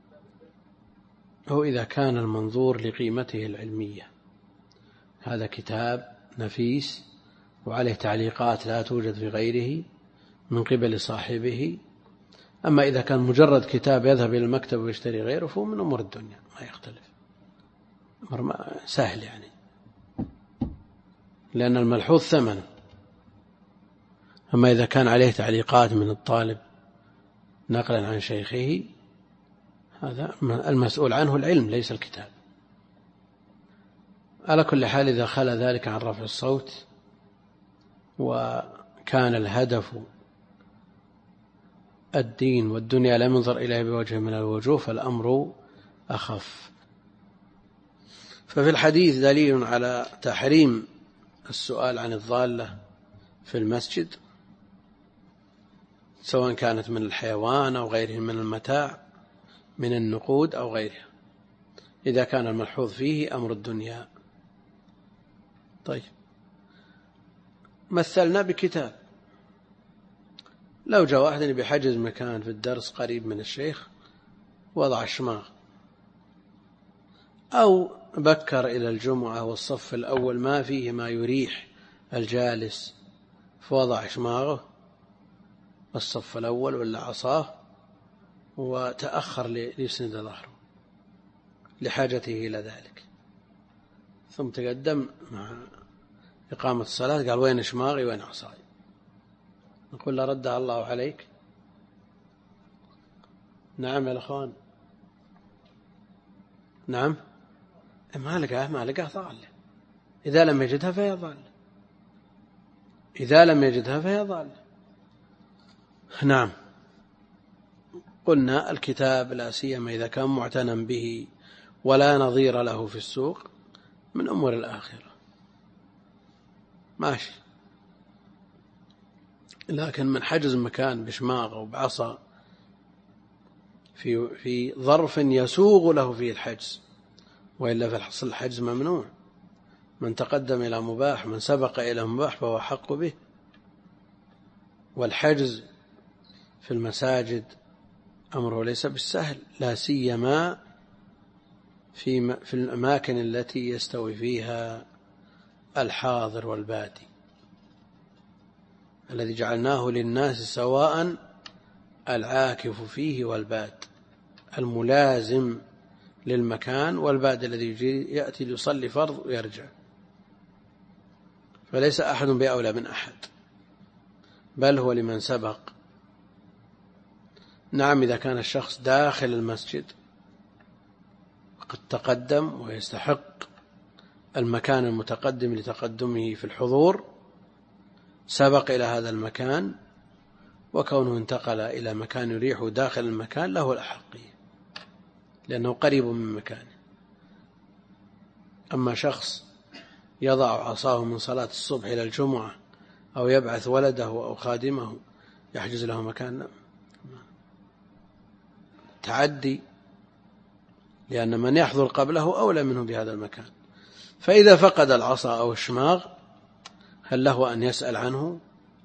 هو إذا كان المنظور لقيمته العلمية، هذا كتاب نفيس وعليه تعليقات لا توجد في غيره من قبل صاحبه. أما إذا كان مجرد كتاب يذهب إلى المكتب ويشتري غيره فهو من أمور الدنيا ما يختلف، أمر سهل يعني، لأن الملحوظ ثمن. أما إذا كان عليه تعليقات من الطالب نقلا عن شيخه هذا المسؤول عنه العلم ليس الكتاب. على كل حال إذا خلى ذلك عن رفع الصوت وكان الهدف الدين والدنيا لم ينظر إليه بوجه من الوجوه فالأمر أخف. ففي الحديث دليل على تحريم السؤال عن الضالة في المسجد سواء كانت من الحيوان أو غيره من المتاع من النقود أو غيرها إذا كان الملحوظ فيه أمر الدنيا. طيب، مثلنا بكتاب، لو جاء واحد بحجز مكان في الدرس قريب من الشيخ وضع شماغ، أو بكر إلى الجمعة والصف الأول ما فيه ما يريح الجالس فوضع شماغه الصف الأول ولا عصاه وتأخر ليسند ظهره لحاجته إلى ذلك، ثم تقدم مع إقامة الصلاة قال وين شماغي وين عصاي؟ نقول لا ردها الله عليك. نعم يا الأخوان، نعم، ما لقاه ضال، إذا لم يجدها فهي ضال، إذا لم يجدها فهي ضال. نعم، قلنا الكتاب لا سيما إذا كان معتنى به ولا نظير له في السوق من أمور الآخرة ماشي، لكن من حجز مكان بشماغ أو بعصا في ظرف يسوغ له فيه الحجز، وإلا في الحصل الحجز ممنوع. من تقدم إلى مباح من سبق إلى مباح فهو حق به. والحجز في المساجد أمره ليس بالسهل، لا سيما في الأماكن التي يستوي فيها الحاضر والبادي. الذي جعلناه للناس سواء العاكف فيه والباد، الملازم للمكان والباد الذي يأتي ليصلي فرض ويرجع، فليس أحد بأولى من أحد، بل هو لمن سبق. نعم، إذا كان الشخص داخل المسجد وقد تقدم ويستحق المكان المتقدم لتقدمه في الحضور، سبق إلى هذا المكان، وكونه انتقل إلى مكان يريحه داخل المكان له الأحقية لأنه قريب من مكانه. أما شخص يضع عصاه من صلاة الصبح إلى الجمعة أو يبعث ولده أو خادمه يحجز له مكان، تعدي، لأن من يحضر قبله أولى منه بهذا المكان. فإذا فقد العصا أو الشماغ هل له أن يسأل عنه؟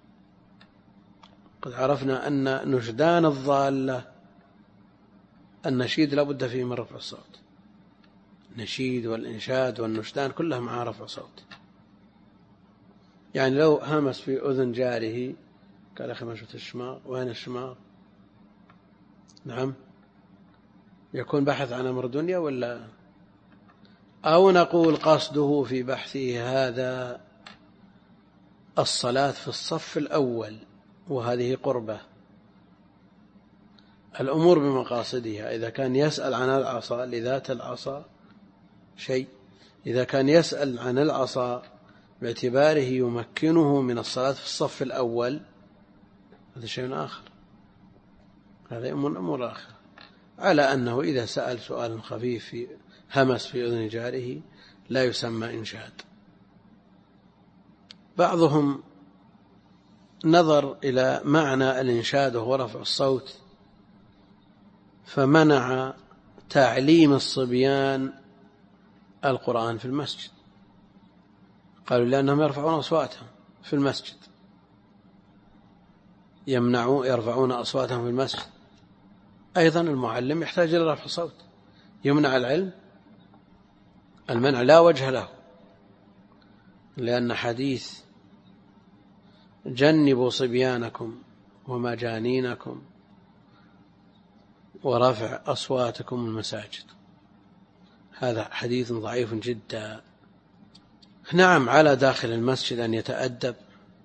قد عرفنا أن نشدان الضالة النشيد لابد فيه من رفع الصوت، النشيد والإنشاد والنشدان كلها مع رفع صوت. يعني لو همس في أذن جاره قال أخي ما شفت الشماغ، وين الشماغ؟ نعم، يكون بحث عن أمر دنيا ولا؟ أو نقول قصده في بحثه هذا الصلاة في الصف الأول، وهذه قربة، الأمور بمقاصدها. إذا كان يسأل عن العصا لذات العصا شيء، إذا كان يسأل عن العصا باعتباره يمكنه من الصلاة في الصف الأول هذا شيء آخر، هذا أمور آخر. على أنه إذا سأل سؤال خفيف همس في أذن جاره لا يسمى إنشاد. بعضهم نظر إلى معنى الإنشاد وهو رفع الصوت فمنع تعليم الصبيان القرآن في المسجد، قالوا لأنهم يرفعون أصواتهم في المسجد، يرفعون أصواتهم في المسجد. أيضا المعلم يحتاج إلى رفع الصوت، يمنع العلم؟ المنع لا وجه له، لأن حديث جنبوا صبيانكم ومجانينكم ورفع أصواتكم المساجد، هذا حديث ضعيف جدا. نعم، على داخل المسجد أن يتأدب،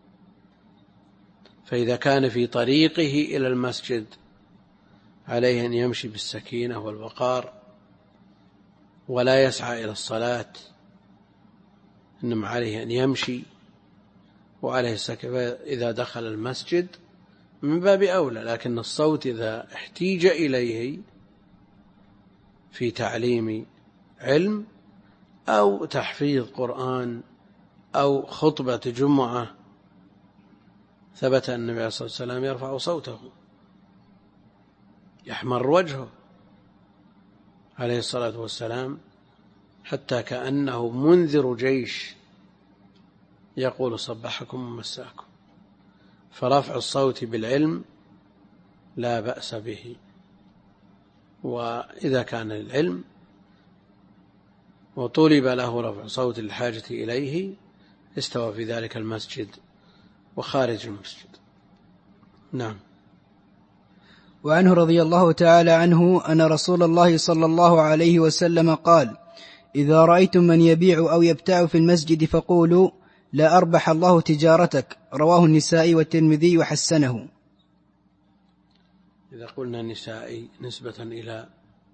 فإذا كان في طريقه إلى المسجد عليه أن يمشي بالسكينة والوقار ولا يسعى إلى الصلاة، إنما عليه أن يمشي وعليه السكينة. إذا دخل المسجد من باب أولى، لكن الصوت إذا احتيج إليه في تعليم علم أو تحفيظ قرآن أو خطبة جمعة ثبت أن النبي صلى الله عليه وسلم يرفع صوته، يحمر وجهه عليه الصلاة والسلام حتى كأنه منذر جيش يقول صبحكم ومساكم. فرفع الصوت بالعلم لا بأس به، وإذا كان العلم وطلب له رفع صوت الحاجة إليه استوى في ذلك المسجد وخارج المسجد. نعم. وعنه رضي الله تعالى عنه أن رسول الله صلى الله عليه وسلم قال: إذا رأيتم من يبيع أو يبتاع في المسجد فقولوا لا أربح الله تجارتك. رواه النسائي والترمذي وحسنه. إذا قلنا نسائي نسبة إلى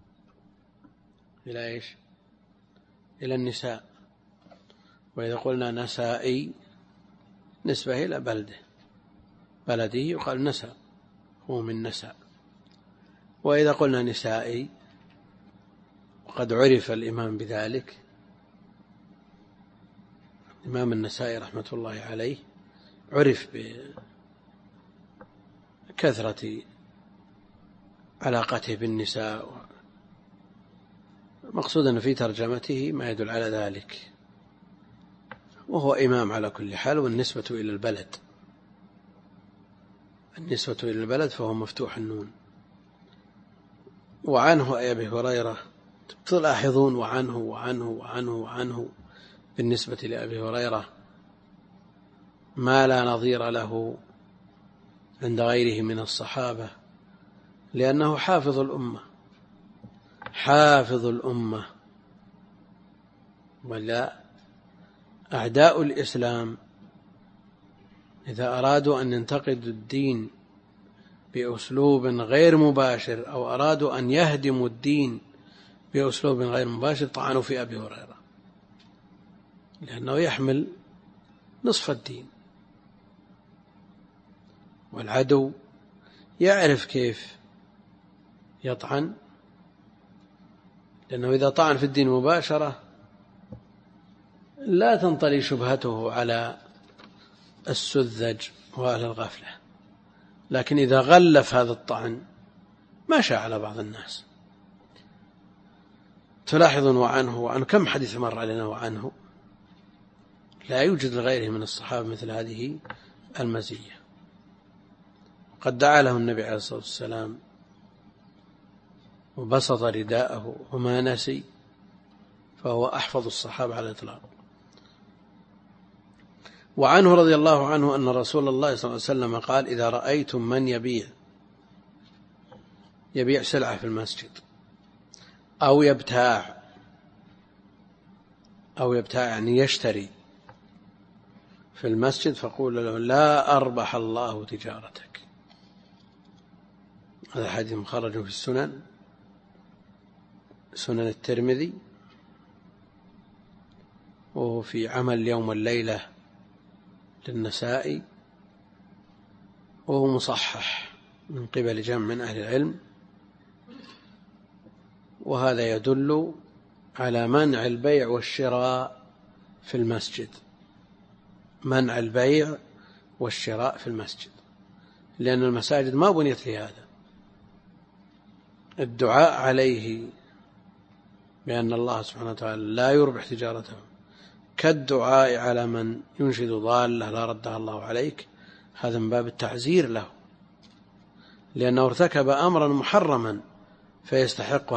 إيش؟ إلى النساء. وإذا قلنا نسائي نسبة إلى بلده يقال نساء، هو من نساء. وإذا قلنا نسائي وقد عرف الإمام بذلك، الإمام النسائي رحمة الله عليه عرف بكثرة علاقته بالنساء، مقصود أن في ترجمته ما يدل على ذلك، وهو إمام على كل حال. والنسبة إلى البلد، النسبة إلى البلد فهو مفتوح النون. وعنه أي أبي هريرة، تلاحظون وعنه وعنه وعنه وعنه بالنسبة لأبي هريرة ما لا نظير له عند غيره من الصحابة، لأنه حافظ الأمة، حافظ الأمة. ولا أعداء الإسلام إذا أرادوا أن ينتقدوا الدين بأسلوب غير مباشر، أو أرادوا أن يهدموا الدين بأسلوب غير مباشر، طعنوا في أبي هريرة، لأنه يحمل نصف الدين. والعدو يعرف كيف يطعن، لأنه إذا طعن في الدين مباشرة لا تنطلي شبهته على السذج وأهل الغفلة، لكن إذا غلف هذا الطعن ماشى على بعض الناس. تلاحظون وعنه كم حديث مر علينا وعنه، لا يوجد لغيره من الصحابة مثل هذه المزية. قد دعا له النبي عليه الصلاة والسلام وبسط رداءه وما نسي، فهو أحفظ الصحابة على الإطلاق. وعنه رضي الله عنه أن رسول الله صلى الله عليه وسلم قال: إذا رأيتم من يبيع سلعة في المسجد أو يبتاع يعني يشتري في المسجد، فقول له: لا أربح الله تجارتك. هذا حديث مخرج في سنن الترمذي، وهو في عمل اليوم والليلة للنسائي، وهو مصحح من قبل جمع من أهل العلم. وهذا يدل على منع البيع والشراء في المسجد، منع البيع والشراء في المسجد، لأن المساجد ما بنيت لهذا. الدعاء عليه بأن الله سبحانه وتعالى لا يربح تجارته كالدعاء على من ينشد ضالة لا ردها الله عليك، هذا من باب التعزير له، لأنه ارتكب أمرا محرما فيستحق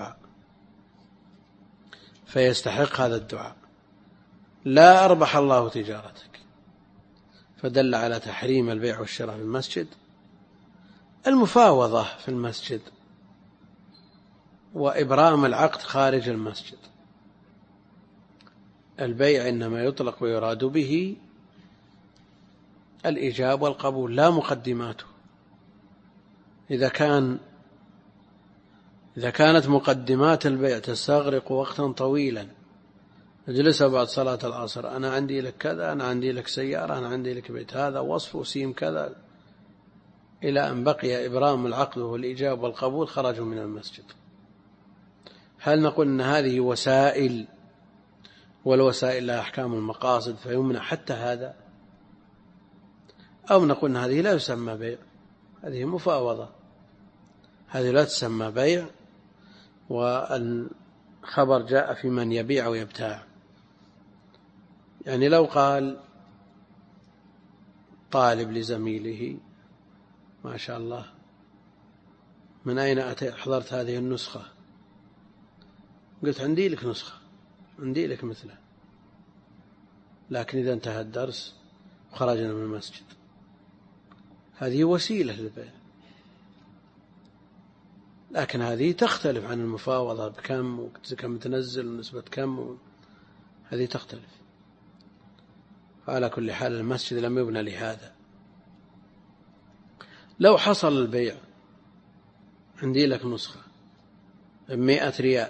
هذا الدعاء. لا أربح الله تجارتك، فدل على تحريم البيع والشراء في المسجد. المفاوضة في المسجد وإبرام العقد خارج المسجد. البيع إنما يطلق ويراد به الإيجاب والقبول لا مقدماته. إذا كانت مقدمات البيع تستغرق وقتا طويلا، نجلس بعد صلاة العصر: أنا عندي لك كذا، أنا عندي لك سيارة، أنا عندي لك بيت، هذا وصف وسيم كذا، إلى أن بقي إبرام العقد والإيجاب والقبول، خرجوا من المسجد. هل نقول أن هذه وسائل، والوسائل لها أحكام المقاصد فيمنع حتى هذا؟ أو نقول أن هذه لا يسمى بيع، هذه مفاوضة، هذه لا تسمى بيع، والخبر جاء في من يبيع ويبتاع. يعني لو قال طالب لزميله: ما شاء الله، من أين حضرت هذه النسخة؟ قلت: عندي لك نسخة، عندي لك مثله، لكن إذا انتهى الدرس وخرجنا من المسجد. هذه وسيلة للبيع، لكن هذه تختلف عن المفاوضة، بكم وكم تنزل ونسبة كم، هذه تختلف. فعلى كل حال المسجد لم يبنى لهذا. لو حصل البيع: عندي لك نسخة ب100 ريال،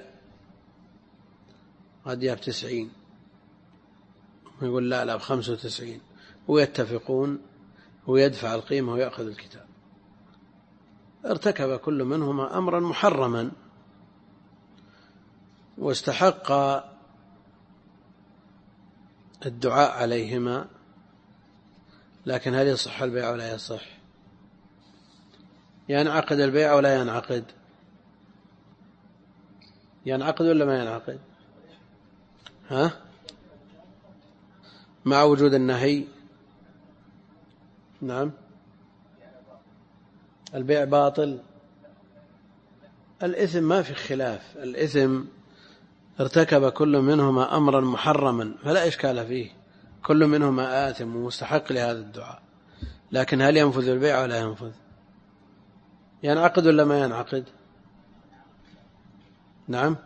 قد ياب 90، ويقول: لا ب95، ويتفقون ويدفع القيمة ويأخذ الكتاب، ارتكب كل منهما أمرا محرما واستحق الدعاء عليهما. لكن هل يصح البيع ولا يصح؟ ينعقد البيع ولا ينعقد؟ ينعقد ولا ما ينعقد؟ مع وجود النهي. نعم، البيع باطل. الإثم ما في خلاف، الإثم ارتكب كل منهما أمرا محرما فلا إشكال فيه، كل منهما آثم ومستحق لهذا الدعاء. لكن هل ينفذ البيع ولا ينفذ؟ ينعقد ولا ما ينعقد؟ نعم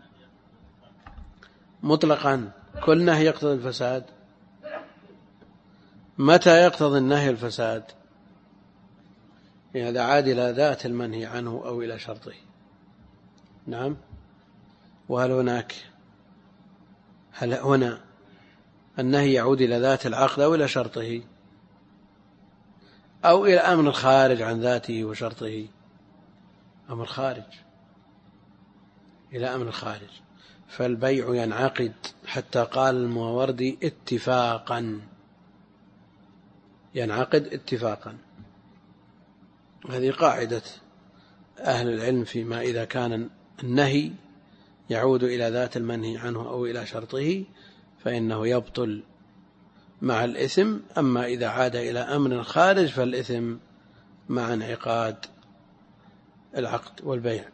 مطلقا، كل نهي يقتضي الفساد. متى يقتضي النهي الفساد؟ إذا عاد إلى ذات المنهي عنه أو إلى شرطه. نعم. وهل هنا النهي يعود إلى ذات العقد أو إلى شرطه أو إلى أمر خارج عن ذاته وشرطه؟ أمر خارج، إلى أمر خارج. فالبيع ينعقد حتى قال الماوردي اتفاقا، ينعقد اتفاقا. هذه قاعدة أهل العلم فيما إذا كان النهي يعود إلى ذات المنهي عنه أو إلى شرطه فإنه يبطل مع الإثم. أما إذا عاد إلى أمر خارج فالإثم مع انعقاد العقد والبيع.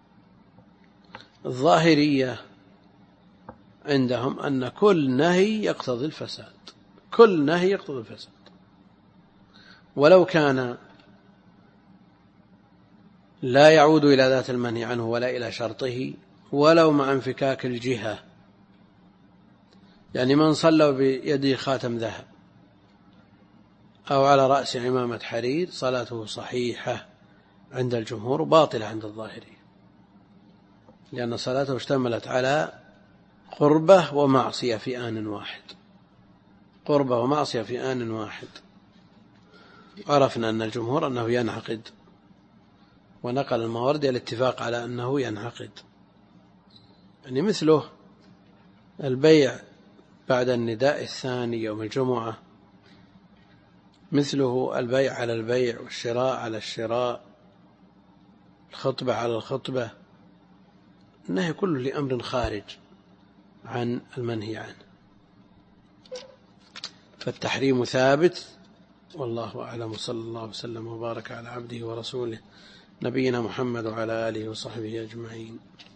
الظاهرية عندهم أن كل نهي يقتضي الفساد، كل نهي يقتضي الفساد، ولو كان لا يعود إلى ذات المنهي عنه ولا إلى شرطه، ولو مع انفكاك الجهة. يعني من صلى بيده خاتم ذهب أو على رأس عمامة حرير صلاته صحيحة عند الجمهور، باطلة عند الظاهرية، لأن صلاته اشتملت على قربة ومعصية في آن واحد، قربة ومعصية في آن واحد. عرفنا أن الجمهور أنه ينعقد، ونقل الماوردي الاتفاق على أنه ينعقد. يعني مثله البيع بعد النداء الثاني يوم الجمعة، مثله البيع على البيع والشراء على الشراء، الخطبة على الخطبة، النهي كله لأمر خارج عن المنهي عنه، فالتحريم ثابت. والله أعلم، صلى الله وسلم وبارك على عبده ورسوله نبينا محمد وعلى آله وصحبه أجمعين.